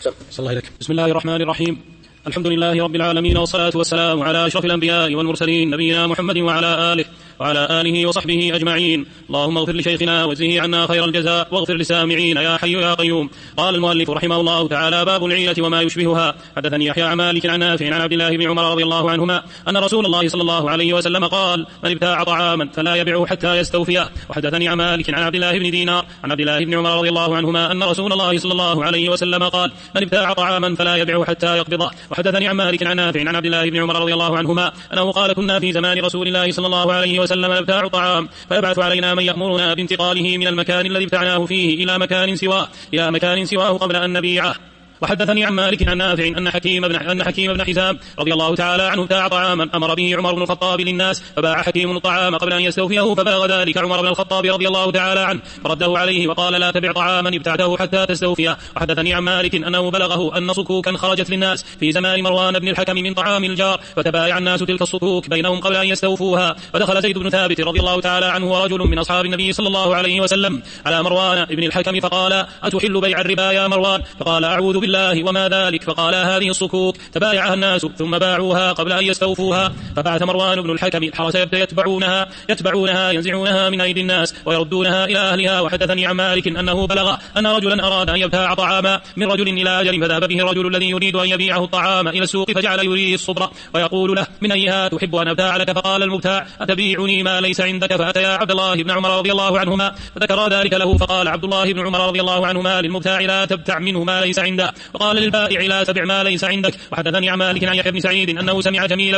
صلى الله عليه. بسم الله الرحمن الرحيم. الحمد لله رب العالمين، والصلاة والسلام على أشرف الأنبياء والمرسلين نبينا محمد وعلى آله وصحبه أجمعين. اللهم اغفر لشيخنا واجزه عنا خير الجزاء، واغفر للسامعين يا حي يا قيوم. قال المؤلف رحمه الله تعالى: باب العينة وما يشبهها. حدثني يحيى عن مالك عن نافع عن عبد الله بن عمر رضي الله عنهما أن رسول الله صلى الله عليه وسلم قال: من ابتاع طعاما فلا يبيعه حتى يستوفيه. وحدثني عن مالك عن عبد الله بن دينار عن عبد الله بن عمر رضي الله عنهما أن رسول الله صلى الله عليه وسلم قال: من ابتاع طعاما فلا يبيعه حتى يقبضه. وحدثني عن مالك عن نافع عن عبد الله بن عمر رضي الله عنهما أنه قال: كنا في زمان رسول الله صلى الله عليه وسلم نبتاع طعام فيبعث علينا من يأمرنا بانتقاله من المكان الذي ابتعناه فيه إلى مكان سواه قبل أن نبيعه. وحدثني عن مالك عن نافع أن حكيم بن حزام رضي الله تعالى عنه ابتاع طعاما أمر به عمر بن الخطاب للناس، فباع حكيم الطعام قبل أن يستوفيه، فبلغ ذلك عمر بن الخطاب رضي الله تعالى عنه فرده عليه وقال: لا تبع طعاما ابتعته حتى تستوفيه. وحدثني عن مالك أنه بلغه أن صكوكا خرجت للناس في زمان مروان بن الحكم من طعام الجار، فتبايع الناس تلك الصكوك بينهم قبل أن يستوفوها. فدخل زيد بن ثابت رضي الله تعالى عنه ورجل من أصحاب النبي صلى الله عليه وسلم على مروان بن الحكم فقال: أتحل بيع الربا يا مروان؟ فقال: أعوذ بالله وما ذلك. فقال: هذه الصكوك تبايعها الناس ثم باعوها قبل أن يستوفوها. فبعث مروان بن الحكم الحرس يتبعونها ينزعونها من أيدي الناس ويردونها إلى أهلها. وحدثني عن مالك أنه بلغ أن رجلا أراد أن يبتاع طعاما من رجل إلى أجل، فذهب به الرجل الذي يريد أن يبيعه الطعام إلى السوق، فجعل يريه الصبر ويقول له: من أيها تحب أن أبتاع لك؟ فقال المبتاع: أتبيعني ما ليس عندك؟ فأتيا عبد الله بن عمر رضي الله عنهما فذكر ذلك له، فقال عبد الله بن عمر رضي الله عنهما للمبتاع: لا تبتع منه ما ليس عنده. وقال للبائع: لا تبع ما ليس عندك. وحدثني عن مالك عن يحيى بن سعيد أنه سمع جميل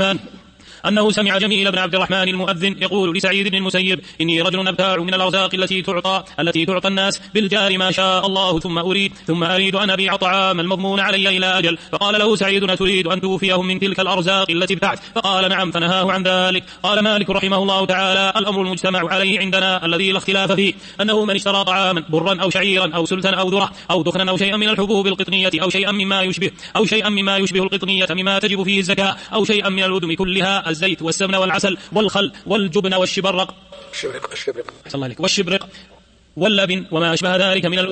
بن عبد الرحمن المؤذن يقول لسعيد بن المسيب: إني رجل أبتاع من الأرزاق التي تعطى الناس بالجار ما شاء الله، ثم أريد أن أبيع طعام المضمون علي إلى أجل. فقال له سعيد: أتريد أن توفيهم من تلك الأرزاق التي ابتعت؟ فقال: نعم. فنهاه عن ذلك. قال مالك رحمه الله تعالى: الأمر المجتمع عليه عندنا الذي لا اختلاف فيه أنه من اشترى طعاما برا أو شعيرا أو سلتا أو ذرة أو دخنا أو شيئا من الحبوب القطنية أو شيئا مما يشبه القطنية مما تجب فيه الزكاة أو شيئا من الأدم كلها: الزيت والسمن والعسل والخل والجبن والشبرق واللبن وما أشبه ذلك من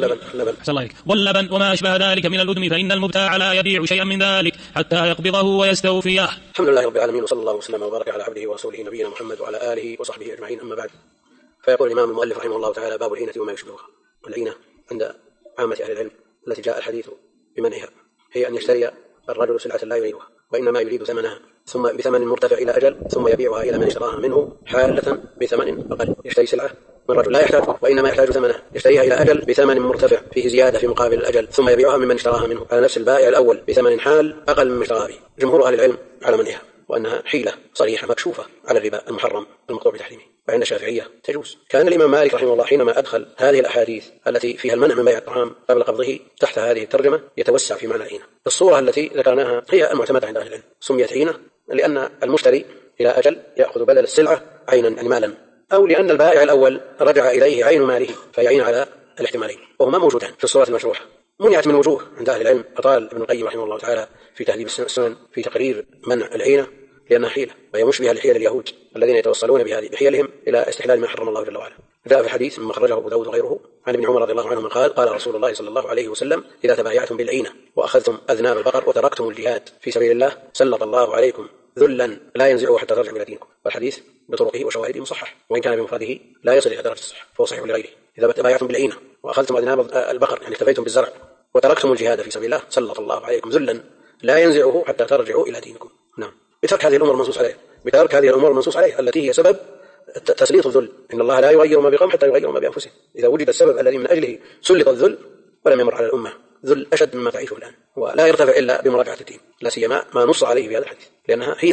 الأدم، فإن المبتاع لا يبيع شيئا من ذلك حتى يقبضه ويستوفيه. الحمد لله رب العالمين، وصلى الله وسلم وبارك على عبده ورسوله نبينا محمد وعلى آله وصحبه أجمعين، أما بعد. فيقول الإمام المؤلف رحمه الله تعالى: باب العينة وما يشبهها. والعينة عند عامة أهل العلم التي جاء الحديث بمنعها هي أن يشتري الرجل سلعة لا يريدها وإنما يريد ثمنها، ثم بثمن مرتفع إلى أجل، ثم يبيعها إلى من اشتراها منه حالة بثمن أقل. يشتري سلعة من رجل لا يحتاج وإنما يحتاج ثمنها، يشتريها إلى أجل بثمن مرتفع فيه زيادة في مقابل الأجل، ثم يبيعها ممن اشتراها منه على نفس البائع الأول بثمن حال أقل مما اشتراها به. جمهور أهل العلم على منعها، وأنها حيلة صريحة مكشوفة على الربا المحرم المقطوع بتحريمه. وعند الشافعية تجوز. كان الإمام مالك رحمه الله حينما أدخل هذه الأحاديث التي فيها المنع من بيع الطعام قبل قبضه تحت هذه الترجمة يتوسع في معنى العينة. الصورة التي ذكرناها هي المعتمدة عند أهل العلم، سميت عينة لأن المشتري إلى أجل يأخذ بدل السلعة عينا يعني مالا، أو لأن البائع الأول رجع إليه عين ماله فيعين على الاحتمالين، وهما موجودان في الصورة المشروحة. منعت من وجوه عند أهل العلم. قال ابن القيم رحمه الله تعالى في تهذيب السنن في تقرير منع العينة لأنها حيلة، وهي مشبهة لحيل اليهود الذين يتوصلون بحيلهم إلى استحلال ما حرم الله جل وعلا. جاء في الحديث مما خرجه أبو داود وغيره عن ابن عمر رضي الله عنه قال: قال رسول الله صلى الله عليه وسلم: إذا تبايعتم بالعينة وأخذتم أذناب البقر وتركتم الجهاد في سبيل الله سلط الله عليكم ذلا لا ينزعه حتى ترجعوا إلى دينكم. والحديث بطرقه وشواهده مصحح، وإن كان بمفرده لا يصل إلى درجة الصحة فهو صحيح لغيره. إذا تبايعتم بالعينة وأخذتم أذناب البقر يعني اكتفيتم بالزرع وتركتم الجهاد في سبيل الله سلط الله عليكم ذلا لا ينزعه حتى ترجعوا إلى دينكم. نعم. بترك هذه الأمور المنصوص عليه التي هي سبب تسليط الذل. إن الله لا يغير ما بقوم حتى يغيروا ما بأنفسهم. إذا وجد السبب الذي من أجله سلط الذل ولم يمر على الأمة ذل أشد مما تعيشه الآن، ولا يرتفع إلا بمراجعة الدين، لا سيما ما نص عليه في هذا الحديث، لأنها هي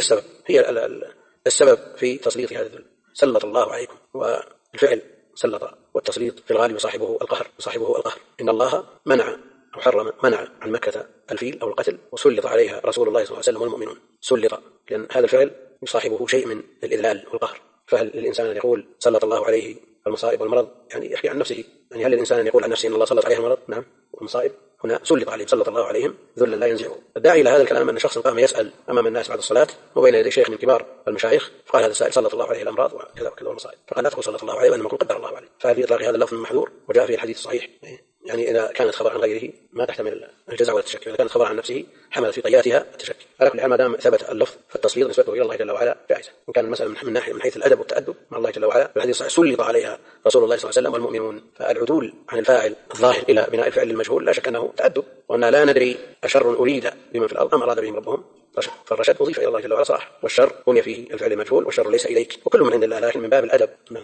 السبب في تسليط هذا الذل. سلط الله عليكم، والفعل سلط والتسليط في الغالب صاحبه القهر. إن الله منع عن مكة الفيل أو القتل، وسلط عليها رسول الله صلى الله عليه وسلم والمؤمنون. سلط لأن هذا الفعل يصاحبه شيء من الإذلال والقهر. فهل الإنسان أن يقول سلط الله عليه المصائب والمرض؟ يعني يحكي عن نفسه. يعني هل الإنسان أن يقول عن نفسه أن الله سلط عليه المرض؟ نعم. والمصائب هنا سلط الله عليهم ذلا لا ينزعه. الداعي إلى هذا الكلام أن شخص قام يسأل أمام الناس بعد الصلاة وبين يدي شيخ من كبار المشايخ، فقال هذا السائل سلط الله عليه الأمراض وكذا وكذا والمصائب، فقال لا تقول سلط الله عليه وإنما قل قدر الله عليه. فهل في إطلاق هذا اللفظ محذور؟ وجاء في الحديث الصحيح يعني إذا كانت خبر عن غيره ما تحتمل الجزع ولا التشكي، إذا كانت خبر عن نفسه حملت في طياتها التشكي. على كل حال ما دام ثبت اللفظ فالتصوير نسبته إلى الله جل وعلا جائزة. إن كان المسألة من حيث الأدب والتأدب مع الله جل وعلا الحديث الصحيح سلط عليها رسول الله صلى الله عليه وسلم والمؤمنون، فالعدول عن الفاعل الظاهر إلى بناء الفعل المجهول لا شك أنه تأدب، وأن لا ندري أشر أريد بمن في الأرض أم أراد بهم ربهم رشد، فالرشد أضيف إلى الله جل وعلا صح، والشر بني فيه الفعل المجهول والشر ليس إليك، وكل من عند الله لكن من باب الأدب. نعم.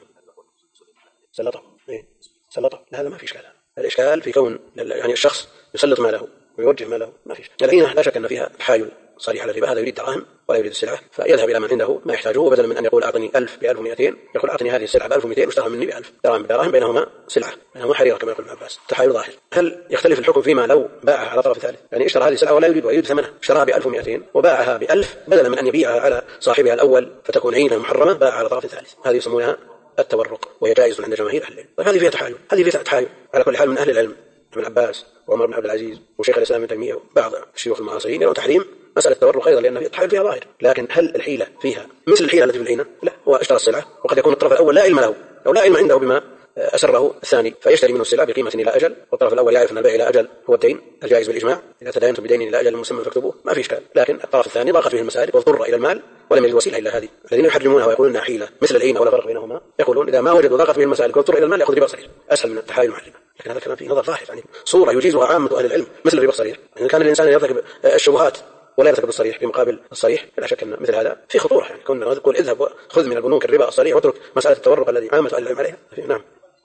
سلطه هذا ما في إشكال. الإشكال في كون يعني الشخص يسلط ماله ويوجه ماله ما فيش. العينة لا شك أن فيها تحايل صريح على الربا، هذا يريد دراهم ولا يريد السلعة، فيذهب إلى من عنده ما يحتاجه، وبدلا من أن يقول أعطني 1000 ب1200 يقول أعطني هذه السلعة ب1200 واشتراها مني ب1000، دراهم بدراهم، بينهما سلعة بينهما حريرة كما يقول ابن عباس، تحايل ظاهر. هل يختلف الحكم فيما لو باعها على طرف ثالث؟ يعني اشترى هذه السلعة ولا يريد ثمنها، اشتراها ب1200 وباعها ب1000، بدلا من أن يبيعها على صاحبها الأول فتكون عينة محرمة باع على طرف ثالث، هذه يسمونها التورق، وهي جائز عند جماهير أهل العلم. طيب هذه فيها تحايل على كل حال من أهل العلم، ابن عباس وعمر بن عبد العزيز وشيخ الإسلام ابن تيمية وبعض الشيوخ المعاصرين يرون تحريم مسألة التورق أيضا، لأن التحايل فيها ظاهر. لكن هل الحيلة فيها مثل الحيلة التي في العينة؟ لا، هو اشترى السلعة وقد يكون الطرف الأول لا علم له أو لا علم عنده بما أسره الثاني، فيشتري منه السلعة بقيمة إلى أجل، والطرف الأول يعرف أن البيع إلى أجل هو الدين الجائز بالإجماع، إذا تداينتم بدين إلى أجل مسمى فاكتبوه ما في إشكال. لكن الطرف الثاني ضاقت به المسالك واضطر إلى المال ولم يجد وسيلة إلا هذه. الذين يحرمونها ويقولون انها حيلة مثل العينة ولا فرق بينهما يقولون إذا ما وجدوا ضاقت به المسالك واضطر إلى المال يأخذ ربا صريح أسهل من التحايل مع الربا. لكن هذا كلام فيه نظر ظاهر، يعني صورة يجيزها عامة أهل العلم مثل الربا الصريح. يعني كان الإنسان يرتكب الشبهات ولا يرتكب الصريح في مقابل الصريح، لا شك أن مثل هذا في خطورة. يعني كنا نقول اذهب وخذ من البنوك الربا الصريح واترك مسألة التورق الذي عامة أهل العلم عليها. نعم.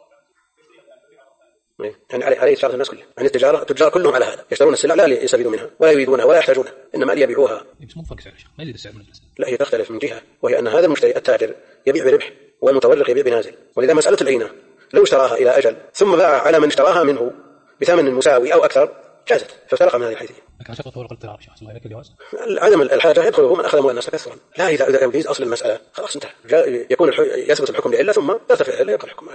يعني عليه تجارة الناس كلها، يعني التجار كلهم على هذا، يشترون السلع لا ليستفيدوا منها ولا يريدونها ولا يحتاجونها، إنما ليبيعوها. ما يريد السعر من الناس. لا، هي تختلف من جهة، وهي أن هذا المشتري التاجر يبيع بربح والمتورق يبيع بنازل، ولذا مسألة العينة لو اشتراها إلى أجل ثم باع على من اشتراها منه بثمن مساوي أو أكثر جازت، فافترق من هذه الحيثية. لكن شرط التورق الاضطراري شخص الله يلك الجواز. عدم الحاجة يدخله من أخذ أموال الناس كثرا. لا، إذا يجيز أصل المسألة خلاص انتهى، يكون يثبت الحكم لعلة ثم ترتفع العلة يبقى الحكم.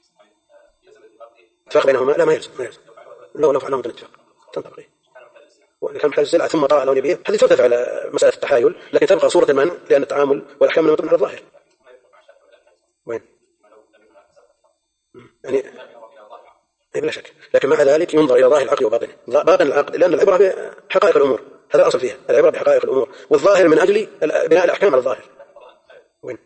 اتفاق بينهما لا ما يلزم لو فعلهم بدون اتفاق تنطبق. وإن كان محتاج السلعة ثم طاع لون يبيع هذه ترتفع على مسألة التحايل، لكن تبقى صورة المنع لأن التعامل والأحكام من المتبع على الظاهر. وين؟ يعني بلا شك، لكن مع ذلك ينظر إلى ظاهر العقد وباطنه، باطن العقد، لأن العبرة بحقائق الأمور، هذا الأصل فيها، العبرة بحقائق الأمور، والظاهر من أجل بناء الأحكام على الظاهر. وين؟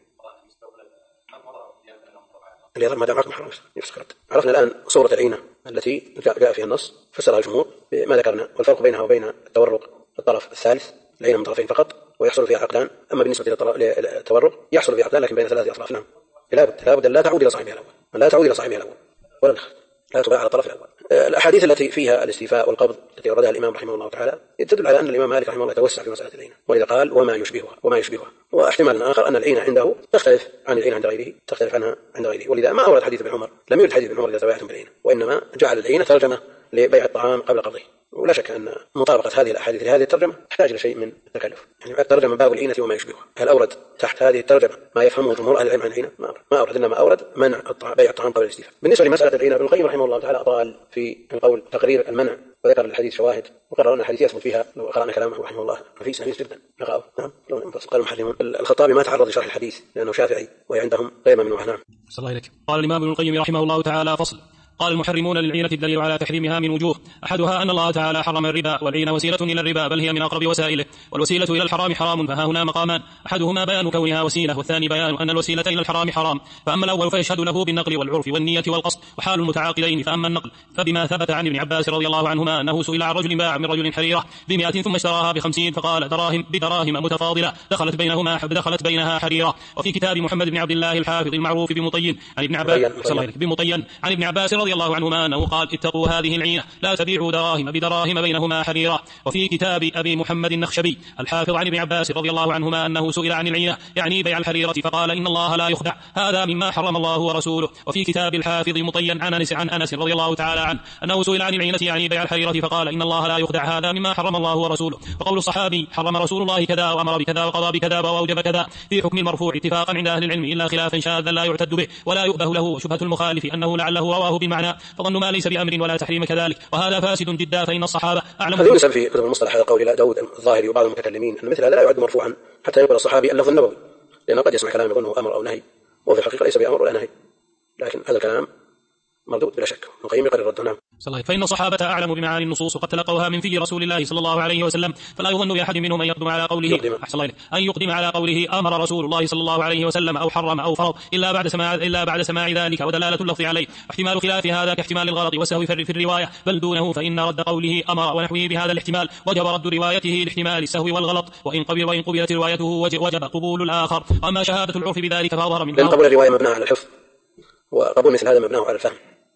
اللي يظهر ما دام عقد محرم يفسخرت. عرفنا الآن صورة العينة التي جاء فيها النص فسرها الجمهور بما ذكرنا، والفرق بينها وبين التورق الطرف الثالث العينة من طرفين فقط ويحصل فيها عقدان. أما بالنسبة للتورق يحصل فيها عقدان لكن بين ثلاثة أطراف. نعم، لابد لا تعود إلى صاحبها الأول ولا دخل، لا تباع على الطرف الأول. الأحاديث التي فيها الاستيفاء والقبض التي وردها الإمام رحمه الله تعالى تدل على أن الإمام مالك رحمه الله توسع في مسألة العينة، ولذا قال وما يشبهها. واحتمال آخر أن العينة عنده تختلف عن العينة عند غيره، تختلف عنها عند غيره، ولذا ما أورد حديث ابن عمر، لم يورد حديث ابن عمر إذا تبايعتم بالعينة، وإنما جعل العينة ترجمة لبيع الطعام قبل قبضه. ولا شك أن مطابقة هذه الأحاديث لهذه الترجمة تحتاج إلى شيء من التكلف. يعني الترجمة باب العينة وما يشبهها، هل أورد تحت هذه الترجمة ما يفهمه جمهور أهل العلم عن العينة؟ ما أورد، إنما أورد منع بيع الطعام قبل الاستيفاء. بالنسبة لمسألة العينة ابن القيم رحمه الله تعالى أطال في القول تقرير المنع، وذكر الحديث شواهد، وقرر أن الحديث يثبت فيها. لو قرأنا كلامه رحمه الله نفيس جدا نقرأه. نعم، قال المحرمون. الخطابي ما تعرض لشرح الحديث لأنه شافعي وهي عندهم غير ممنوع. نعم. صلى الله عليك. قال الإمام ابن القيم رحمه الله تعالى: فصل. قال المحرمون للعينة الدليل على تحريمها من وجوه، أحدها أن الله تعالى حرم الربا، والعينة وسيلة إلى الربا بل هي من أقرب وسائله، والوسيلة إلى الحرام حرام، فها هنا مقامان، أحدهما بيان كونها وسيلة، والثاني بيان أن الوسيلة إلى الحرام حرام. فأما الأول فيشهد له بالنقل والعرف والنية والقصد وحال المتعاقدين. فأما النقل فبما ثبت عن ابن عباس رضي الله عنهما أنه سئل عن رجل باع من رجل حريرة ب100 ثم اشتراها ب50 فقال بدراهم متفاضلة دخلت بينها حريرة. وفي كتاب محمد بن عبد الله الحافظ المعروف بمطين عن ابن عباس رضي الله عنهما أنه قال: اتقوا هذه العينة، لا تبيعوا دراهم بدراهم بينهما حريرة. وفي كتاب أبي محمد النخشبي الحافظ عن ابن عباس رضي الله عنهما أنه سئل عن العينة يعني بيع الحريرة فقال: إن الله لا يخدع، هذا مما حرم الله ورسوله. وفي كتاب الحافظ مطين عن أنس رضي الله تعالى عنه أنه سئل عن العينة يعني بيع الحريرة فقال: إن الله لا يخدع، هذا مما حرم الله ورسوله. وقول الصحابي: حرم رسول الله كذا وأمر بكذا وقضى بكذا وأوجب كذا، في حكم المرفوع اتفاقا عند أهل العلم إلا خلافا شاذا لا يعتد به ولا يؤبه له. وشبهة المخالف أنه لعله رواه بالمعنى، فظن ما ليس بأمر ولا تحريم كذلك، وهذا فاسد جدا، فإن الصحابة أعلم. هذا ينسب في كتب المصطلح هذا قول إلى داود الظاهري وبعض المتكلمين أن مثل هذا لا يعد مرفوعا حتى يقول الصحابي اللفظ النبوي، لأنه قد يسمع كلام يظنه أمر أو نهي وفي الحقيقة ليس بأمر ولا نهي. لكن هذا الكلام مردود بلا شك. ابن القيم يقرر رده. نعم. فإن الصحابة أعلم بمعاني النصوص وقد تلقوها من في رسول الله صلى الله عليه وسلم، فلا يظن بأحد منهم أن يقدم على قوله أن يقدم على قوله أمر رسول الله صلى الله عليه وسلم أو حرم أو فرض إلا بعد سماع ذلك ودلالة اللفظ عليه. احتمال خلاف هذا كاحتمال الغلط والسهو في الرواية، بل دونه، فإن رد قوله أمر ونحوه بهذا الاحتمال وجب رد روايته لاحتمال السهو والغلط، وإن قبلت روايته وجب قبول الآخر. وأما شهادة العرف بذلك فأظهر من قبول الرواية مبنى على الحفظ، وقبول مثل هذا مبنى على الفهم.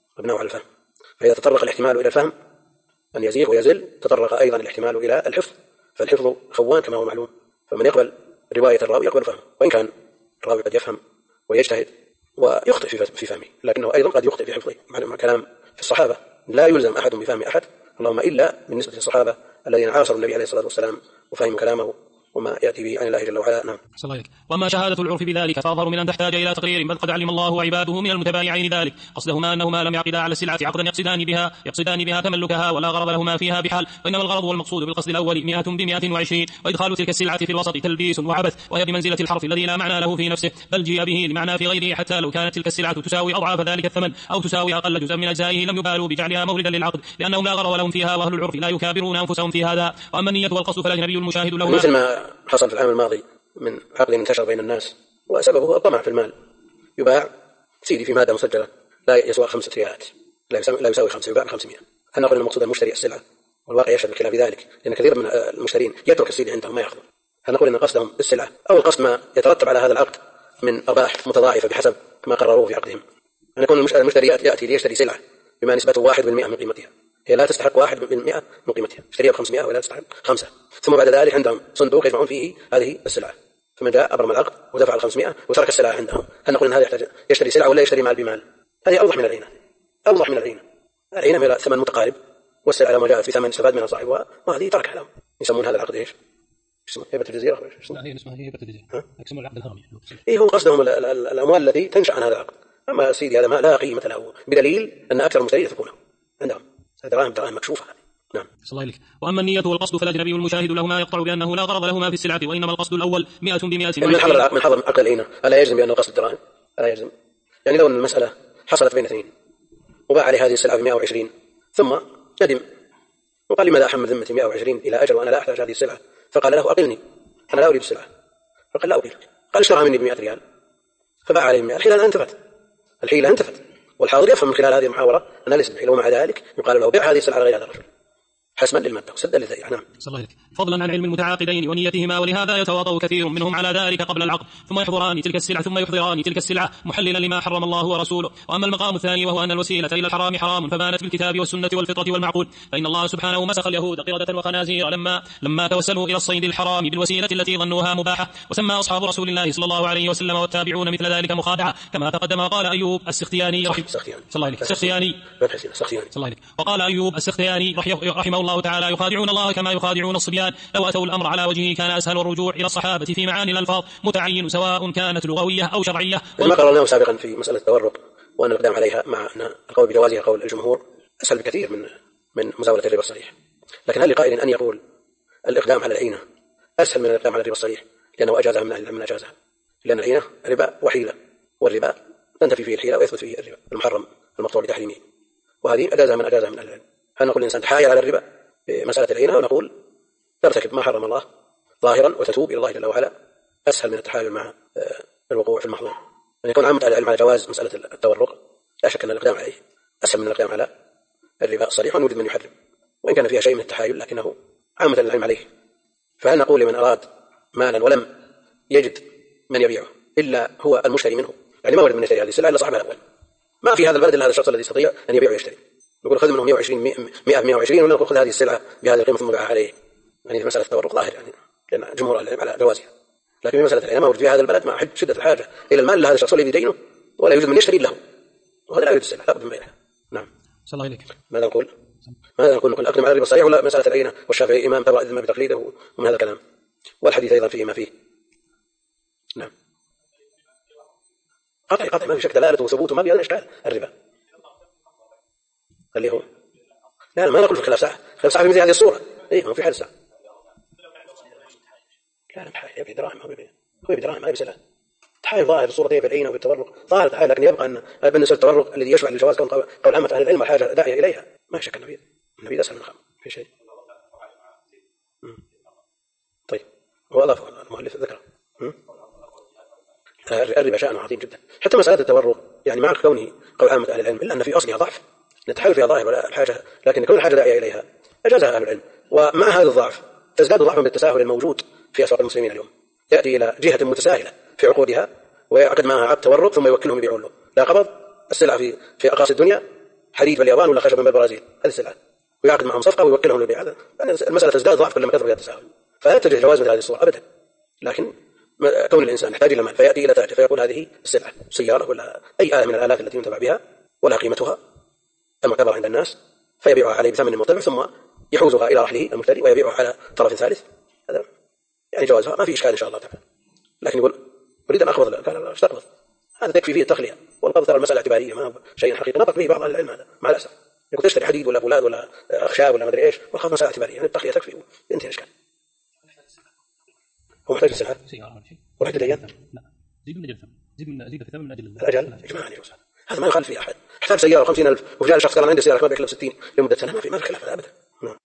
فإذا تطرق الاحتمال إلى الفهم أن يزيغ ويزل، تطرق أيضا الاحتمال إلى الحفظ، فالحفظ خوان كما هو معلوم، فمن يقبل رواية الراوي يقبل فهمه، وإن كان الراوي قد يفهم ويجتهد ويخطئ في فهمه، لكنه أيضا قد يخطئ في حفظه. مع كلام في الصحابة لا يلزم أحد بفهم أحد، اللهم إلا بالنسبة للصحابة الذين عاصروا النبي عليه الصلاة والسلام وفهموا كلامه وما يأتي به عن الله جل وعلا. نعم. وما شهادة العرف بذلك فأظهر من أن تحتاج إلى تقرير، بل قد علم الله وعباده من المتبايعين ذلك قصدهما أنهما لم يعقدا على السلعة عقدا يقصدان بها تملكها ولا غرض لهما فيها بحال، وإنما الغرض والمقصود بالقصد الأول 100 ب120، وإدخال تلك السلعة في الوسط تلبيس وعبث، وهي بمنزلة الحرف الذي لا معنى له في نفسه، بل جيء به لمعنى في غيره، حتى لو كانت تلك السلعة تساوي أضعاف ذلك الثمن أو تساوي أقل جزء من أجزائه لم يبالوا بجعلها موردا للعقد، لأنهم لا غرض لهم فيها، وأهل العرف لا يكابرون أنفسهم في هذا. وأما النية والقصد فالأجنبي المشاهد لهما، مثل ما حصل في العام الماضي من عقد انتشر بين الناس وسببه الطمع في المال، يباع سيدي في مادة مسجلة لا يسوى 5 ريالات، لا يساوي 5، يباع ب500. هل نقول المقصود المشتري السلعة؟ والواقع يشهد بخلاف ذلك، لأن كثير من المشترين يترك السيدي عندهم ما يأخذه. هل نقول أن قصدهم السلعة أو القصد ما يترتب على هذا العقد من أرباح متضاعفة بحسب ما قرروه في عقدهم؟ أن يكون المشتري يأتي ليشتري سلعة بما نسبته 1% من قيمتها، هي لا تستحق 1% من قيمتها، اشتريها ب500 ولا تستحق 5، ثم بعد ذلك عندهم صندوق يجمعون فيه هذه السلعة، فمن جاء أبرم العقد ودفع 500 وترك السلعة عندهم. هل نقول أن هذا يحتاج يشتري سلعة ولا يشتري مال بمال؟ هذه أوضح من العينة، العينة من ثمن متقارب، والسلعة لما جاءت في ثمن استفاد منها صاحبها، وهذه تركها لهم. يسمون هذا العقد ايش؟ يسمون هيبة الجزيرة. هي اسمها هيبة الجزيرة، يسمون العقد الهرمي. هو قصدهم الأموال التي تنشأ عن هذا العقد. أما سيدي هذا ما لا قيمة له، بدليل أن أكثر المشترين يثقونه عندهم دراهم مكشوفة. نعم. وأما النية والقصد فالأجنبي المشاهد لهما يقطع بأنه لا غرض لهما في السلعة، وإنما القصد الأول 100 ب100. من حضر عقد العينة ألا يجزم بأنه قصد الدراهم؟ ألا يجزم. يعني لو أن المسألة حصلت بين اثنين وباع عليه هذه السلعة ب120 ثم ندم وقال لماذا أحمل ذمتي 120 إلى أجل وأنا لا أحتاج هذه السلعة، فقال له أقلني أنا لا أريد السلعة، فقال لا أقلك، قال اشترها مني ب100 ريال فباع عليه 100. الحيلة انتفت، والحاضر يفهم من خلال هذه المحاورة أنها ليست بحيلة، ومع ذلك يقال له بيع هذه السلعة غير هذا الرجل حسما للمادة وسدا للذريعة. نعم. فضلا عن علم المتعاقدين ونيتهما، ولهذا يتواطأ كثير منهم على ذلك قبل العقد، ثم يحضران تلك السلعة محللا لما حرم الله ورسوله. وأما المقام الثاني وهو أن الوسيلة إلى الحرام حرام فبانت بالكتاب والسنة والفطرة والمعقول، فإن الله سبحانه مسخ اليهود قردة وخنازير لما توسلوا إلى الصيد الحرام بالوسيلة التي ظنوها مباحة، وسمى أصحاب رسول الله صلى الله عليه وسلم والتابعون مثل ذلك مخادعة، كما تقدم. قال أيوب السختياني وقال أيوب السختياني رحمه الله تعالى: يخادعون الله كما يخادعون الصبيان، لو أتوا الأمر على وجهه كان أسهل الرجوع إلى الصحابة في معاني الألفاظ متعين سواء كانت لغوية أو شرعية. ما قررناه سابقا في مسألة التورق وأن الإقدام عليها مع أن القول بجوازها قول الجمهور أسهل بكثير من مزاولة الربا الصريح، لكن هل لقائل أن يقول الإقدام على العينة أسهل من الإقدام على الربا الصريح لأنه أجازها من أجازها؟ لأن العينة ربا وحيلة، والربا تنتفي فيه الحيلة ويثبت فيه الربا المحرم المقطوع بتحريمه، وهذه أجازها من أهل العلم. هل نقول الإنسان تحايل على الربا بمسألة العينة، ونقول ترتكب ما حرم الله ظاهرا وتتوب إلى الله جل وعلا أسهل من التحايل مع الوقوع في المحظور؟ أن يكون عامة العلم على جواز مسألة التورق لا شك أن الإقدام عليه أسهل من الإقدام على الربا الصريح، ونوجد من يحرم وإن كان فيها شيء من التحايل، لكنه عامة العلم عليه. فهل نقول لمن أراد مالا ولم يجد من يبيعه إلا هو المشتري منه، يعني ما ورد من يشتري هذه السلعة إلا صاحبها الأول، ما في هذا البلد إلا هذا الشخص الذي يستطيع أن يبيع ويشتري، نقول خذ منهم 120 ونقول خذ هذه السلعة بهذه القيمة ثم باعها عليه. يعني في مسألة التورق ظاهر يعني لأن جمهور العلم على جوازها، لكن في مسألة العلم ما ورد في هذا البلد مع شدة الحاجة إلى المال لهذا الشخص الذي يدينه ولا يوجد من يشتري له، وهذا لا يوجد السلعة لا بد من بيعها. نعم. ماذا نقول نقول أقدم على الربا الصريح ولا مسألة العينة؟ والشافعي إمام تبع الذمة بتقليده ومن هذا الكلام، والحديث أيضا فيه ما فيه. نعم. قطع ما في شك، دلالته وثبوته ما في هذا إشكال. الربا اللي هو لا ما نقول في خلاف ساعة في مثل هذه الصورة، إيه ما في حال ساعة. لا يبي دراهم، هو يبي دراهم ما يبي سلعة. تحايل ظاهر الصورتين في العين وبالتورق ظاهر تحايل، لكن يبقى أن بالنسبة للتورق الذي يشرع للجواز كون قول عامة أهل العلم والحاجة داعية إليها ما شك النبي أسهل من الخمر في شيء. طيب وأضافه المؤلف ذكر الربا شأنه عظيم جدا. حتى مسألة التورق يعني مع كونه قول عامة أهل العلم إلا أن في أصلها ضعف نتحايل فيها ظاهر ولا الحاجة، لكن كون الحاجة داعية إليها أجازها أهل العلم. ومع هذا الضعف تزداد ضعفا بالتساهل الموجود في أسواق المسلمين اليوم، يأتي إلى جهة متساهلة في عقودها ويعقد معها عقد تورق ثم يوكلهم يبيعون له، لا قبض السلعة في أقاصي الدنيا حديد باليابان ولا خشب بالبرازيل هذه السلعة، ويعقد معهم صفقة ويوكلهم للبيع. هذا المسألة تزداد ضعف كلما كثر فيها التساهل، فلا تجد جواز مثل هذه الصورة أبدا. لكن كون الإنسان يحتاج إلى مال فيأتي إلى تاجر فيقول هذه السلعة سيارة ولا أي آلة من الآلات التي ينتفع بها ولا قيمتها المعتبرة عند الناس، فيبيعها عليه بثمن مرتفع ثم يحوزها إلى رحله المشتري ويبيعها على طرف ثالث. هذا يعني جوازها ما في إشكال إن شاء الله تعالى. لكن يقول أريد أن أقبض، قال ايش تقبض؟ هذا تكفي فيه التخلية والقبض، ترى المسألة اعتبارية ما شيء حقيقي. نطق به بعض أهل العلم هذا مع الأسف، يقول تشتري حديد ولا فولاذ ولا أخشاب ولا ما أدري إيش والخاف مسألة اعتبارية، يعني التخلية تكفي ينتهي الإشكال. هو محتاج السلعة وحدة ديان؟ لا زيد من أجل الثمن، زيد في الثمن من أجل الأجل إجماعا يجوز، هذا ما يخالف فيه أحد. احتاج سيارة 50,000 وجاء شخص قال أنا عندي سيارة ما بيكلف 60 لمدة سنة، ما في خلاف هذا أبدا. نعم.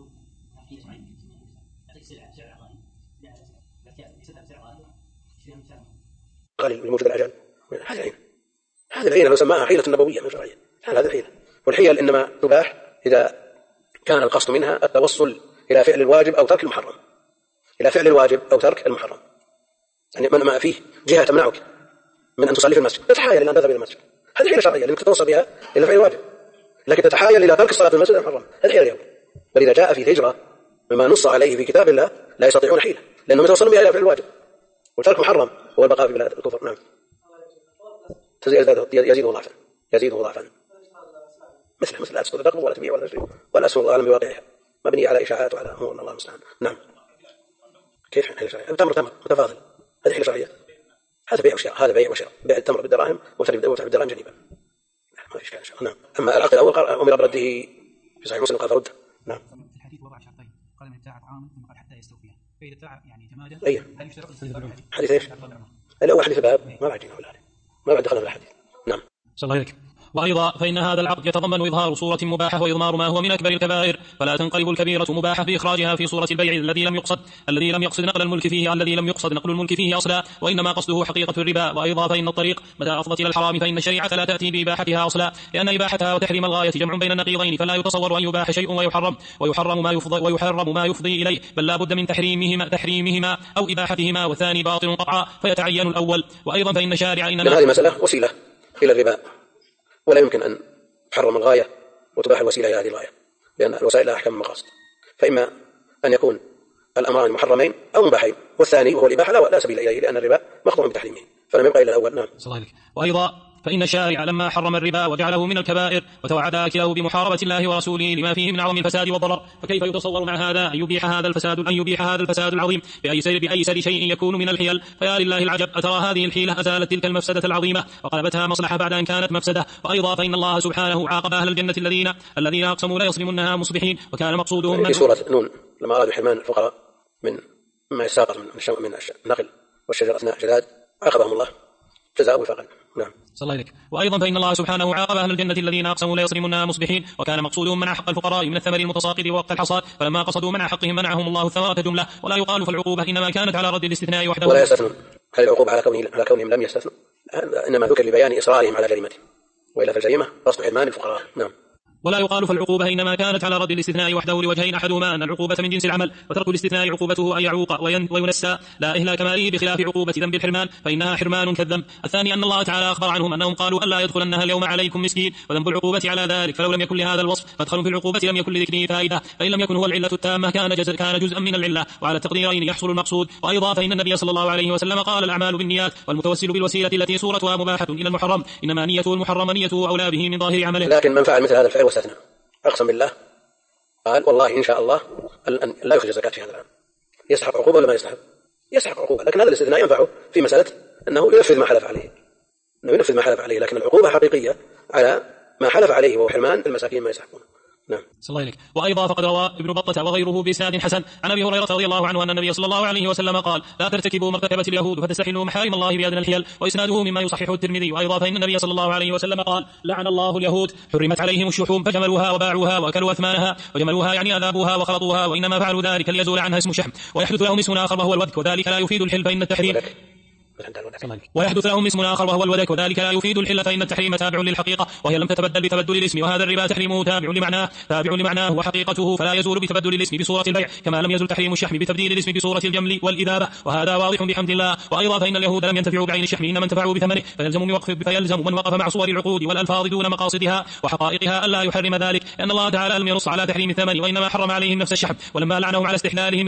قال الموجود الأجل هذه الحيلة لو سماها حيلة نبوية من شرعية، هذه الحيلة. والحيل إنما تباح إذا كان القصد منها التوصل إلى فعل الواجب أو ترك المحرم، إلى فعل الواجب أو ترك المحرم، يعني ما فيه جهة تمنعك من أن تصلي في المسجد تتحايل إلى أن تذهب إلى المسجد، هذه حيلة شرعية لأنك تتوصل بها إلى فعل الواجب، لكن تتحايل إلى ترك الصلاة في المسجد المحرم، هذه حيلة اليوم. بل إذا جاء في الهجرة مما نص عليه في كتاب الله لا يستطيعون حيلة لأنهم يتوصلون بها إلى فعل الواجب، وترك محرم هو البقاء في بلاد الكفر. نعم. يزيده ضعفا مثل لا تسقط الرقم ولا تبيع ولا تشتري ولا أسوأ العالم بواقعها، مبني على إشاعات وعلى أمور الله المستعان. نعم. كيف حيلة شرعية؟ تمر متفاضل، هذه حيلة شرعية، هذا بيع وشراء، هذا بيع وشراء، بيع التمر بالدراهم وتبيع بالدراهم جنيبا، ما في إشكال إن شاء الله. نعم. أما العقد الأول أمر برده في صحيح مسلم قال فرد. نعم. في الحديث وضع شرطين، قال من ابتاع طعاما ثم قال حتى يستوفيه، فإذا ابتاع يعني جمادا هل يشترط حديث إيش؟ الأول حديث الباب ما بعد جينا ولا ما بعد دخلنا في الحديث. نعم. صلى الله عليك. وأيضا فإن هذا العقد يتضمن إظهار صورة مباحة وإضمار ما هو من أكبر الكبائر، فلا تنقلب الكبيرة مباحة بإخراجها في صورة البيع الذي لم يقصد نقل الملك فيه الذي لم يقصد نقل الملك فيه أصلا، وإنما قصده حقيقة الربا. وأيضا فإن الطريق متى أفضت إلى الحرام فإن الشريعة لا تأتي بإباحتها أصلا، لأن إباحتها وتحريم الغاية جمع بين النقيضين، فلا يتصور أن يباح شيء ويحرم ما يفضي إليه، بل لا بد من تحريمهما أو إباحتهما، والثاني باطل قطعا فيتعين الأول. وأيضا فإن الشارع إنما هذه مسألة وسيلة إلى الربا، ولا يمكن أن تحرم الغاية وتباح الوسيلة إلى هذه الغاية، لأن الوسائل لها أحكام المقاصد، فإما أن يكون الأمران محرمين أو مباحين، والثاني وهو الإباحة لا سبيل إليه لأن الربا مخضوع بتحريمه، فلم يبقى إلا الأول. نعم. وأيضا فإن الشارع لما حرم الربا وجعله من الكبائر وتوعد آكله بمحاربة الله ورسوله لما فيه من عظم الفساد والضرر، فكيف يتصور مع هذا أن يبيح هذا الفساد العظيم بأيسر شيء يكون من الحيل؟ فيا لله العجب، أترى هذه الحيلة أزالت تلك المفسدة العظيمة وقلبتها مصلحة بعد أن كانت مفسدة؟ وأيضا فإن الله سبحانه عاقب أهل الجنة الذين أقسموا لا يصرمونها مصبحين، وكان مقصودهم في سورة نون لما أرادوا حرمان الفقراء مما يساقط من النقل والشجر أثناء جداد عاقبهم الله جزاء وفاقا. نعم. صلى الله عليك. وأيضا فإن الله سبحانه عاقب أهل الجنة الذين أقسموا لا يصرمونها مصبحين، وكان مقصودهم منع حق الفقراء من الثمر المتساقط ووقت الحصاد، فلما قصدوا منع حقهم منعهم الله الثمرة جملة. ولا يقال فالعقوبة إنما كانت على رد الاستثناء وحده ولا يستثنون. هل العقوبة على كونهم لم يستثنوا؟ إنما ذكر لبيان إصرارهم على جريمته، وإلا فالجريمة قصد حرمان الفقراء. نعم. ولا يقال فالعقوبة إنما كانت على رد الاستثناء وحده لوجهين، أحدهما أن العقوبة من جنس العمل، وترك الاستثناء عقوبته أن يعوق وينسى لا إهلاك ماله، بخلاف عقوبة ذنب الحرمان فإنها حرمان كالذنب. الثاني أن الله تعالى أخبر عنهم أنهم قالوا ألا يدخلنها اليوم عليكم مسكين، وذنب العقوبة على ذلك، فلو لم يكن لهذا الوصف فادخلوا في العقوبة لم يكن لذكره فائدة، فإن لم يكن هو العلة التامة كان جزءا من العلة، وعلى التقديرين يحصل المقصود. وأيضا فإن النبي صلى الله عليه وسلم قال الأعمال بالنيات، والمتوسل بالوسيلة التي صورتها مباحة إلى المحرم إنما نيته المحرم نيته أولى به من ظاهر عمله. لكن من فعل مثل هذا الفعل واستثنى أقسم بالله قال والله إن شاء الله لا يخرج زكاة في هذا العام، يستحق عقوبة ولا ما يستحق؟ يستحق عقوبة، لكن هذا الاستثناء ينفعه في مسألة أنه ينفذ ما حلف عليه، لكن العقوبة حقيقية على ما حلف عليه وهو حرمان المساكين ما يستحقون. نعم. صلى الله عليك. وأيضا فقد روى ابن بطة وغيره بإسناد حسن عن أبي هريرة رضي الله عنه أن النبي صلى الله عليه وسلم قال: لا ترتكبوا ما ارتكبت اليهود فتستحلوا محارم الله بأدنى الحيل. وإسناده مما يصححه الترمذي. وأيضا فإن النبي صلى الله عليه وسلم قال: لعن الله اليهود حرمت عليهم الشحوم فجملوها وباعوها وأكلوا أثمانها. وجملوها يعني أذابوها وخلطوها، وإنما فعلوا ذلك ليزول عنها اسم الشحم ويحدث لهم اسم آخر وهو الودك، وذلك لا يفيد الحل فإن التحريم ويحدث لهم اسم آخر وهو الودك، وذلك لا يفيد الحل فإن التحريم تابع للحقيقة، وهي لم تتبدل بتبدل الاسم، وهذا الربا تحريمه تابع لمعناه وحقيقته، فلا يزول بتبدل الاسم بصورة البيع كما لم يزل تحريم الشحم بتبديل الاسم بصورة الجمل والإذابة، وهذا واضح بحمد الله. وأيضا فإن اليهود لم ينتفعوا بعين الشحم إنما انتفعوا بثمنه، فيلزم من وقف مع صور العقود والألفاظ دون مقاصدها وحقائقها ألا يحرم ذلك، لأن الله تعالى لم ينص على تحريم الثمن، وإنما حرم عليهم نفس الشحم ولما لعنهم على استحلالهم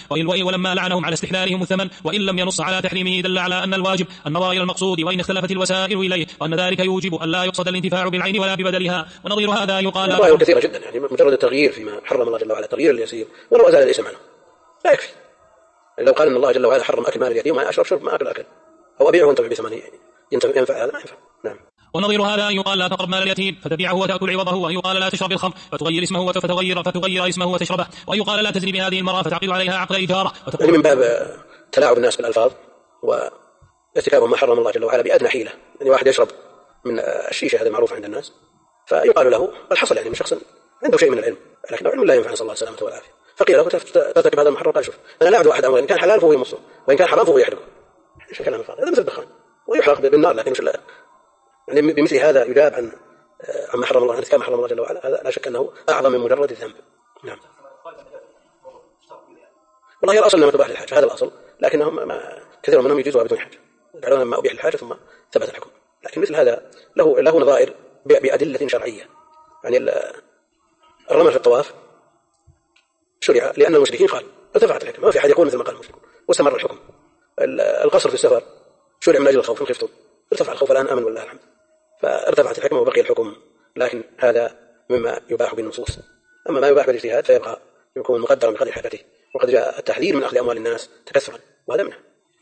الثمن وإن لم ينص على تحريمه دل على أن الواجب النظر إلى المقصود وإن اختلفت الوسائل إليه، وأن ذلك يوجب أن لا يقصد الانتفاع بالعين ولا ببدلها. ونظير هذا يقال ظواهر كثيرة جدا، يعني مجرد التغيير فيما حرم الله جل وعلا تغيير اليسير ولو أزال الاسم عنه لا يكفي. لو قال أن الله جل وعلا حرم أكل مال اليتيم وأنا أشرب شرب ما أكل أو أبيعه وأنتفع بثمنه، ينفع هذا ما ينفع. نعم. ونظير هذا يقال: لا تقرب مال اليتيم فتبيعه وتأكل عوضه، ويقال: لا تشرب الخمر فتغير اسمه فتغير اسمه وتشربه، ويقال: لا تزني بهذه المرأة فتعقد عليها عقد إجارة. يعني من باب تلاعب الناس بالألفاظ وارتكاب ما حرم الله جل وعلا بأدنى حيلة. يعني واحد يشرب من الشيشة هذا معروف عند الناس، فيقال له قد حصل يعني من شخص عنده شيء من العلم لكن علم لا ينفع، نسأل الله السلامة والعافية، فقيل له ترتكب هذا المحرم، قال: شوف أنا لا أعد واحد أمر، إن كان حلال فهو يمصه وإن كان حرام فهو يحرقه. ايش الكلام الفاضي هذا؟ مثل الدخان ويحرق بالنار، لكن مش يعني بمثل هذا يجاب عن ما حرم الله، كما حرم الله جل وعلا، هذا لا شك أنه أعظم من مجرد الذنب. نعم. والله الأصل لما تباح للحاجة، هذا الأصل، لكنهم كثير منهم يجوزها بدون حاجة، يفعلون ما أبيح للحاجة ثم ثبت الحكم. لكن مثل هذا له نظائر بأدلة شرعية. يعني الرمل في الطواف شرع لأن المشركين قالوا ارتفعت الحكم، ما في أحد يقول مثل ما قال المشركون واستمر الحكم. القصر في السفر شرع من أجل الخوف، إن خفتم ارتفع الخوف الآن أمن والله الحمد، فارتفعت الحكمة وبقي الحكم، لكن هذا مما يباح بالنصوص. أما ما يباح بالاجتهاد فيبقى يكون مقدرا بقدر حاجته، وقد جاء التحذير من أخذ أموال الناس تكثرا وهذا منها.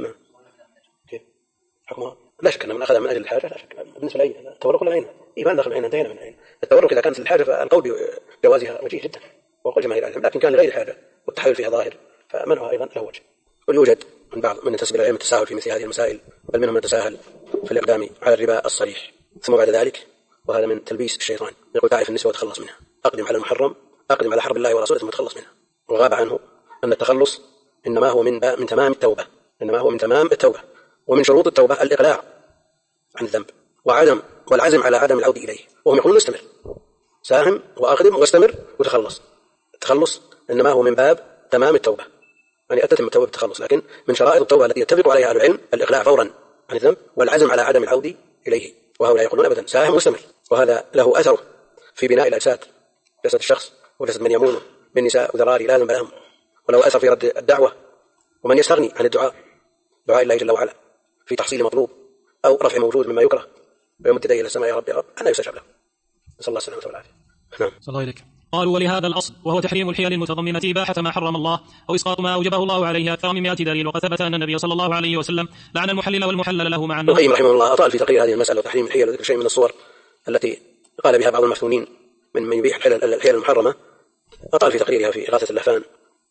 حكمها لا شك أن من أخذ من أجل الحاجة لا شك. بالنسبة لي التورق لا عين إيمان داخل العين، انتهينا من العين. التورق إذا كانت للحاجة فالقول بجوازها وجيه جدا وقول جماهير العلم، لكن كان لغير الحاجة والتحايل فيها ظاهر فمنعها أيضا له وجه. ويوجد من بعض من ينتسب إلى العلم التساهل في مثل هذه المسائل، بل منهم من يتساهل في الإقدام على الربا الصريح، ثم بعد ذلك وهذا من تلبيس الشيطان يقول: تعرف النسبة وتخلص منها، أقدم على المحرم، أقدم على حرب الله ورسوله ثم تخلص منها. وغاب عنه أن التخلص إنما هو من تمام التوبة، إنما هو من تمام التوبة، ومن شروط التوبة الإقلاع عن الذنب والعزم على عدم العودة إليه. وهم يقولون استمر، ساهم وأقدم واستمر وتخلص. التخلص إنما هو من باب تمام التوبة، يعني أتتم التوبة بالتخلص، لكن من شرائط التوبة التي يتفق عليها أهل العلم الإقلاع فورا عن الذنب والعزم على عدم العودة إليه. وهؤلاء يقولون أبدا ساهم واستمر، وهذا له أثره في بناء الأجساد، جسد الشخص وجسد من يمونه بالنساء وذراري لا ذنب لهم، وله أثر في رد الدعوة، ومن يستغني عن دعاء الله جل وعلا في تحصيل مطلوب أو رفع موجود مما يكره ويمد يديه إلى السماء: يا رب يا رب، أنا يستجاب له. نسأل الله السلامة والعافية. نعم. صلى الله عليك. قالوا: ولهذا الأصل وهو تحريم الحيل المتضمنة إباحة ما حرم الله أو إسقاط ما أوجبه الله عليه أكثر من 100 دليل، وقد ثبت أن النبي صلى الله عليه وسلم لعن المحلل والمحلل له مع أنه القيم رحمه الله أطال في تقرير هذه المسألة وتحريم الحيل وذكر شيء من الصور التي قال بها بعض المفتونين من يبيح الحيل المحرمة، أطال في تقريرها في إغاثة اللهفان،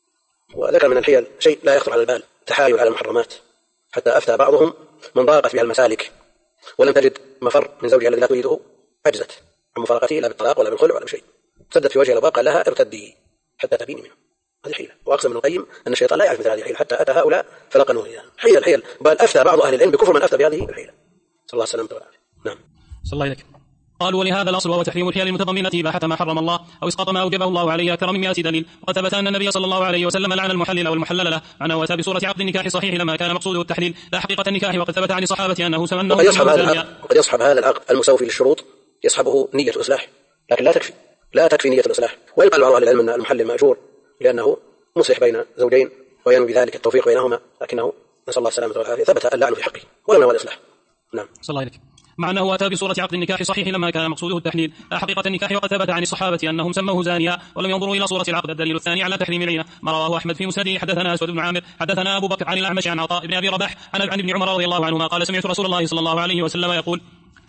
وذكر من الحيل شيء لا يخطر على البال، تحايل على المحرمات، حتى أفتى بعضهم من ضاقت بها المسالك ولم تجد مفر من زوجها الذي لا تريده عجزت عن مفارقته لا بالطلاق ولا بالخلع ولا بشيء، سدت في وجهها الأبواب قال لها: ارتدي حتى تبيني منه. هذه حيلة. وأقسم ابن القيم أن الشيطان لا يعرف مثل هذه الحيلة حتى أتى هؤلاء فلقنوه إياها. حيل بل أفتى بعض أهل العلم بكفر من أفتى بهذه الحيلة. صلى الله عليه وسلم. نعم. صلى الله عليك. قالوا: ولهذا الأصل وهو تحريم الحيل المتضمنة إباحة ما حرم الله أو إسقاط ما أوجبه الله عليه أكثر من 100 دليل، وقد ثبت أن النبي صلى الله عليه وسلم لعن المحلل والمحلل له مع أنه أتى بصورة عقد النكاح صحيح لما كان مقصوده التحليل لا حقيقة النكاح، وقد ثبت عن الصحابة أنه سمنه. وقد يصحب هذا العقد المساوي للشروط يصحبه نية الإصلاح، لكن لا تكفي نية الإصلاح. ويقال بعض أهل العلم أن المحلل مأجور لأنه مصلح بين زوجين وينوي بذلك التوفيق بينهما، لكنه نسأل الله السلامة والعافية ثبت اللعن في حقه ولم ينوي الإصلاح. نعم. صلى الله عليك. مع أنه أتى بصورة عقد النكاح صحيح لما كان مقصوده التحليل لا حقيقة النكاح، وقد ثبت عن الصحابة أنهم سموه زانيا ولم ينظروا إلى صورة العقد. الدليل الثاني على تحريم العينة ما رواه أحمد في مسنده: حدثنا أسود بن عامر حدثنا أبو بكر عن الأعمش عن عطاء بن أبي رباح عن ابن عمر رضي الله عنهما قال: سمعت رسول الله صلى الله عليه وسلم يقول: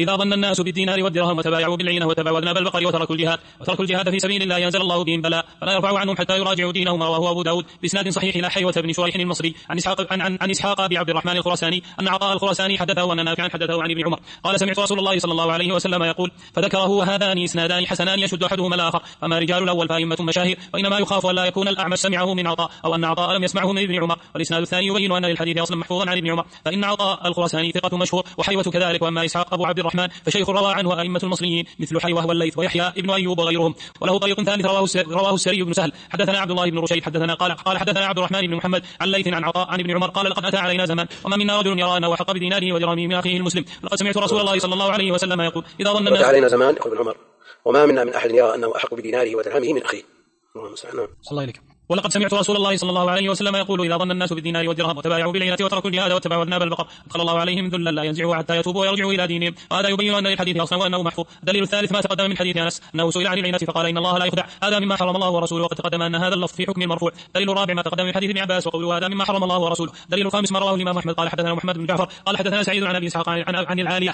إذا ظن الناس بالدينار والدرهم وتبايعوا بالعينة وتباعوا أذناب البقر وتركوا الجهاد في سبيل الله ينزل الله بهم بلاء فلا يرفع عنهم حتى يراجعوا دينهم. رواه أبو داود بإسناد صحيح إلى حيوة بن شريح المصري عن إسحاق بن عبد الرحمن الخراساني أن عطاء الخراساني حدثه أن نافعا حدثه عن ابن عمر قال سمعت رسول الله صلى الله عليه وسلم يقول فذكره وهذان إسنادان حسنان يشد أحدهما الآخر فما رجال الأول فأئمة مشاهير وإنما يخاف أن لا يكون الأعمش سمعه من عطاء أو أن عطاء لم يسمعه من ابن عمر. والإسناد الثاني يبين أن للحديث أصلا محفوظا عن ابن عمر فإن عطاء الخراساني ثقة مشهور وحيوة كذلك. وأما إسحاق أبو عبد الرحمن فشيخ روى عنه أئمة المصريين مثل حيوة والليث ويحيى ابن أيوب وغيرهم. وله طريق ثالث رواه السري بن سهل حدثنا عبد الله بن رشيد قال حدثنا عبد الرحمن بن محمد عن ليث عن عطاء عن ابن عمر قال لقد أتى علينا زمان وما منا رجل يرى أنه حق بديناره ودرهمه من أخيه المسلم لقد سمعت رسول الله صلى الله عليه وسلم يقول إذا ظن الناس علينا زمان يقول ابن عمر وما منا من أحد يرى أنه أحق بديناره ودرهمه من أخيه. صلى الله عليه. ولقد سمعت رسول الله صلى الله عليه وسلم يقول إذا ظن الناس بالدينار والدرهم وتبايعوا بالعينة وتركوا الجهاد واتبعوا أذناب البقر أدخل الله عليهم ذلا لا ينزعوا حتى يتوبوا ويرجعوا إلى دينهم. وهذا يبين أن للحديث أصلا وأنه محفوظ. الدليل الثالث ما تقدم من حديث أنس أنه سئل عن العينة فقال إن الله لا يخدع هذا مما حرم الله ورسوله وقد تقدم أن هذا اللفظ في حكم المرفوع. الدليل الرابع ما تقدم من حديث ابن عباس وقوله هذا مما حرم الله ورسوله. الدليل الخامس ما رواه الإمام أحمد قال حدثنا محمد بن جعفر قال حدثنا سعيد عن أبي إسحاق عن العالية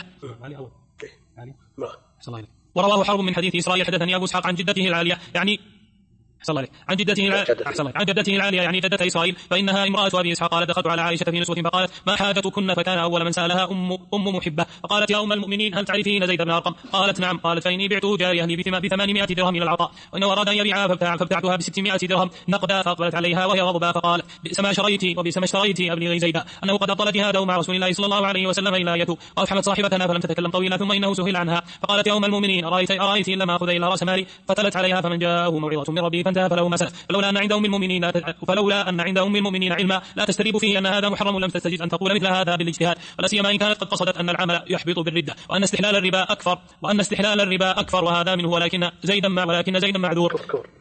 ورواه حرب من حديث إسرائيل حدثني أبو إسحاق عن جدته العالية يعني عن جدته العالية يعني جدة إسرائيل فإنها امرأة أبي إسحاق قال دخلت على عائشة في نسوة فقالت ما حاجتكن فكان أول من سألها أم محبة فقالت يا أم المؤمنين هل تعرفين زيد بن أرقم قالت نعم قالت فإني بعته جارية لي ب800 درهم إلى العطاء وإنه أراد أن يبيعها فابتعتها ب600 درهم نقدا فأقبلت عليها وهي غضبا فقالت بئس ما شريت وبئس ما اشتريت أبلغي زيدا أنه قد أبطل جهاده مع رسول الله صلى الله عليه وسلم إلا يتوب. وأفحمت صاحبتنا فلم تتكلم طويلا ثم إنه سئل عنها فقالت يا أم المؤمنين أرأيت إن لم أخذ إلا رأس مالي فتلت عليها فمن جاءه موعظة من ربه فانتهى فله ما سلف فلولا أن عند أم المؤمنين علما لا تستريب فيه أن هذا محرم لم تستجد أن تقول مثل هذا بالاجتهاد ولا سيما إن كانت قد قصدت أن العمل يحبط بالردة وأن استحلال الربا أكفر وهذا منه ولكن زيدا معذور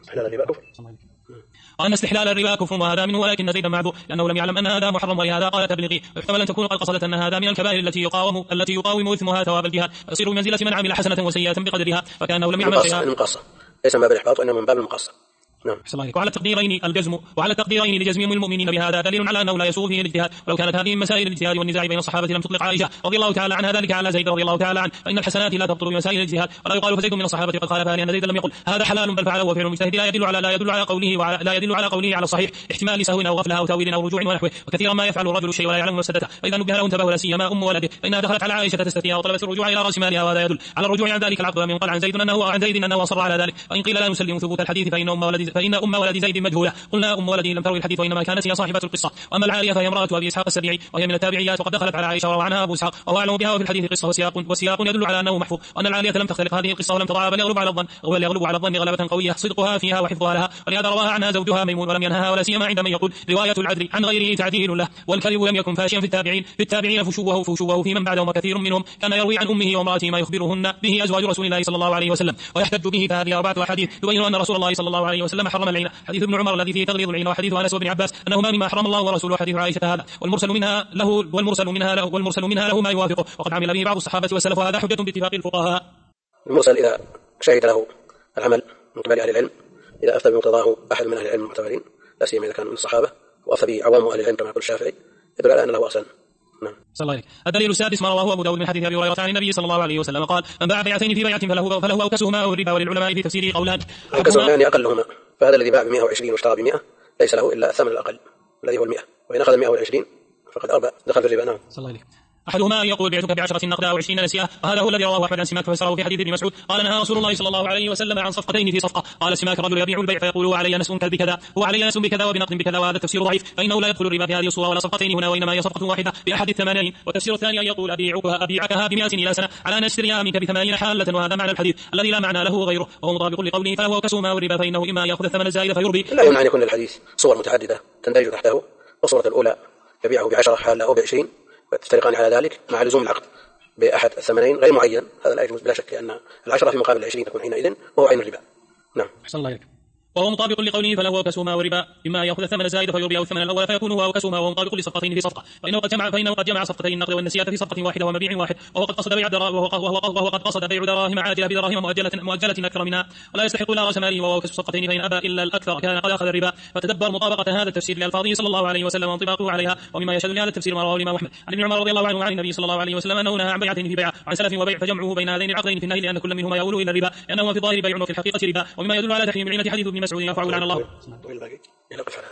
وأن استحلال الربا كفر وهذا منه ولكن زيدا معذور لأنه لم يعلم أن هذا محرم ولهذا قال تبلغي يحتمل أن تكون قد قصدت أن هذا من الكبائر التي يقاوم إثمها ثواب الجهاد يصير بمنزلة من عمل حسنة وسيئة بقدرها فكأنه لم يعمل شيئا. المقاصة ليس من باب الإحباط وإنما من باب المقاصة. نعم. وعلى التقديرين لجزم المؤمنين بهذا دليل على أنه لا يسوغ فيه الاجتهاد ولو كانت هذه مسائل الاجتهاد والنزاع بين الصحابة لم تطلق عائشة رضي الله تعالى عنها ذلك على زيد رضي الله تعالى عنه فإن الحسنات لا تبطل بمسائل الاجتهاد ولا يقال فزيد من الصحابة قد خالفها لأن زيد لم يقل هذا حلال بل فعله وفعل المجتهد لا يدل على قوله على الصحيح احتمال سهو أو غفلة أو تأويل أو رجوع ونحوه. وكثيرا ما يفعل الرجل الشيء ولا يعلم مفسدته فإذا نبه له انتبه لا سيما أم ولده فإنها دخلت على عائشة تستفتيها وطلبت الرجوع إلى رأس مالها وهذا يدل على الرجوع عن ذلك العقد ومن قال عن زيد أنه أصر على ذلك وإن قيل لا نسلم ثبوت الحديث فإن أم ولد زيد مجهولة قلنا أم ولدي لم تروي الحديث وإنما كانت هي صاحبة القصة. وأما العالية فهي امرأة أبي إسحاق السبيعي وهي من التابعيات وقد دخلت على عائشة وروى عنها أبو إسحاق وهو أعلم بها وفي الحديث قصة وسياق يدل على أنه محفوظ وأن العالية لم تختلق هذه القصة ولم تضع بل يغلب على الظن غلبة قوية صدقها فيها وحفظها لها ولهذا رواها عنها زوجها ميمون ولم ينهها ولا سيما عندما يقول رواية العدل عن غيره تعديل له والكذب لم يكن فاشيا في التابعين فشوه في من بعدهم وكثير منهم كان يروي عن أمه وامرأته ما يخبرهن به أزواج رسول الله صلى الله عليه وسلم ويحتج به فهذه 4 أحاديث يبين أن رسول الله صلى الله عليه وسلم حرم العين. حديث ابن عمر الذي فيه تغليظ العين وحديث أنس وابن عباس أنهما مما حرم الله ورسوله حديث عائشة هذا والمرسل منها له ما يوافقه وقد عمل به بعض الصحابة والسلف وهذا حجة باتفاق الفقهاء. المرسل إذا شهد له العمل من قبل أهل العلم إذا أفتى بمقتضاه أحد من أهل العلم المعتبرين لا سيما إذا كان من الصحابة وأفتى به عوام أهل العلم كما يقول الشافعي يدل على أن له أصلا. نعم. الدليل السادس ما رواه أبو داود من حديث أبي هريرة عن النبي صلى الله عليه وسلم قال من باع بيعتين في بيعة فله أوكسهما أو الربا وللعلماء في تفسيره قولان. أوكسهما أقلهما فهذا الذي باع ب120 واشترى ب100 ليس له إلا الثمن الأقل الذي هو 100 وإن أخذ 120 فقد أربى دخل في الربا. نعم. أحدهما أن يقول بعتك ب10 نقدا أو 20 نسيئة وهذا هو الذي رواه أحمد عن سماك فسره في حديث ابن مسعود قال نهى رسول الله صلى الله عليه وسلم عن صفقتين في صفقة قال سماك الرجل يبيع البيع فيقول وعلي نسء بكذا وبنقد بكذا وهذا التفسير ضعيف فإنه لا يدخل الربا في هذه الصورة ولا صفقتين هنا وإنما هي صفقة واحدة بأحد الثمانين. والتفسير الثاني أن يقول أبيعكها ب100 إلى سنة على أن أشتريها منك ب80 حالة وهذا معنى الحديث الذي لا معنى له غيره وهو مطابق لقوله فله أوكسهما أو الربا فإنه إما يأخذ الثمن الزائد فيربي. لا يمنع أن يكون الحديث صور متعددة تندرج تحته والصورة الأولى يبيعه ب10 حالة أو ب20 وتفترقان على ذلك مع لزوم العقد بأحد الثمنين غير معين هذا لا يجوز بلا شك لأن 10 في مقابل 20 تكون حينئذ وهو عين الربا. نعم. أحسن الله إليك. وهو مطابق لقوله فله كسهما وربا، إما أن يأخذ الثمن الزائد فيربي أو الثمن الأول فيكون هو كسهما، وهو مطابق لصفقتين في صفقة، فإنه قد جمع صفقتين النقد والنسيئة في صفقة واحدة ومبيع واحد، وهو قد قصد بيع دراهم عاجلة بدراهم مؤجلة أكثر منها، ولا يستحق إلا رأس ماله وهو كسب الصفقتين، فإن أبى إلا الأكثر كان قد أخذ الربا. فتدبر مطابقة هذا التفسير لألفاظه صلى الله عليه وسلم وانطباقه عليها. ومما يشهد لهذا التفسير ما رواه الإمام أحمد عن ابن عمر رضي الله عنه عن النبي صلى الله عليه وسلم أنه نهى عن بيعتين في بيع عن سلف وبيع، فجمعه بين هذين العقدين في النهي لأن كل منهما يؤول إلى الربا، لأنه في الظاهر بيع وفي الحقيقة ربا. ومما يدل على تحريم العينة حديث ابن مسعود يرفع لعن الله.